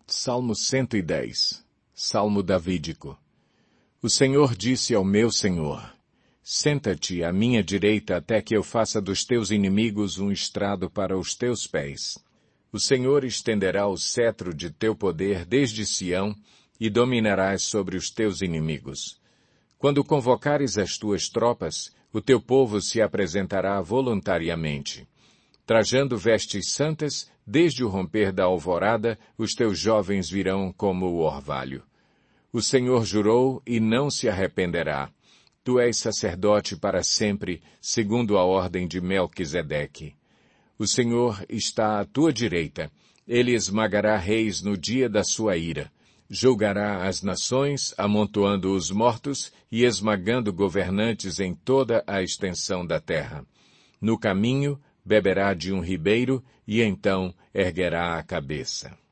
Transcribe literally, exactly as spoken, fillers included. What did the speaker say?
Salmo cento e dez. Salmo davídico. O Senhor disse ao meu Senhor: Senta-te à minha direita até que eu faça dos teus inimigos um estrado para os teus pés. O Senhor estenderá o cetro de teu poder desde Sião e dominarás sobre os teus inimigos. Quando convocares as tuas tropas, o teu povo se apresentará voluntariamente. Trajando vestes santas, desde o romper da alvorada, os teus jovens virão como o orvalho. O Senhor jurou e não se arrependerá. Tu és sacerdote para sempre, segundo a ordem de Melquisedeque. O Senhor está à tua direita. Ele esmagará reis no dia da sua ira. Julgará as nações, amontoando os mortos e esmagando governantes em toda a extensão da terra. No caminho, beberá de um ribeiro e então erguerá a cabeça.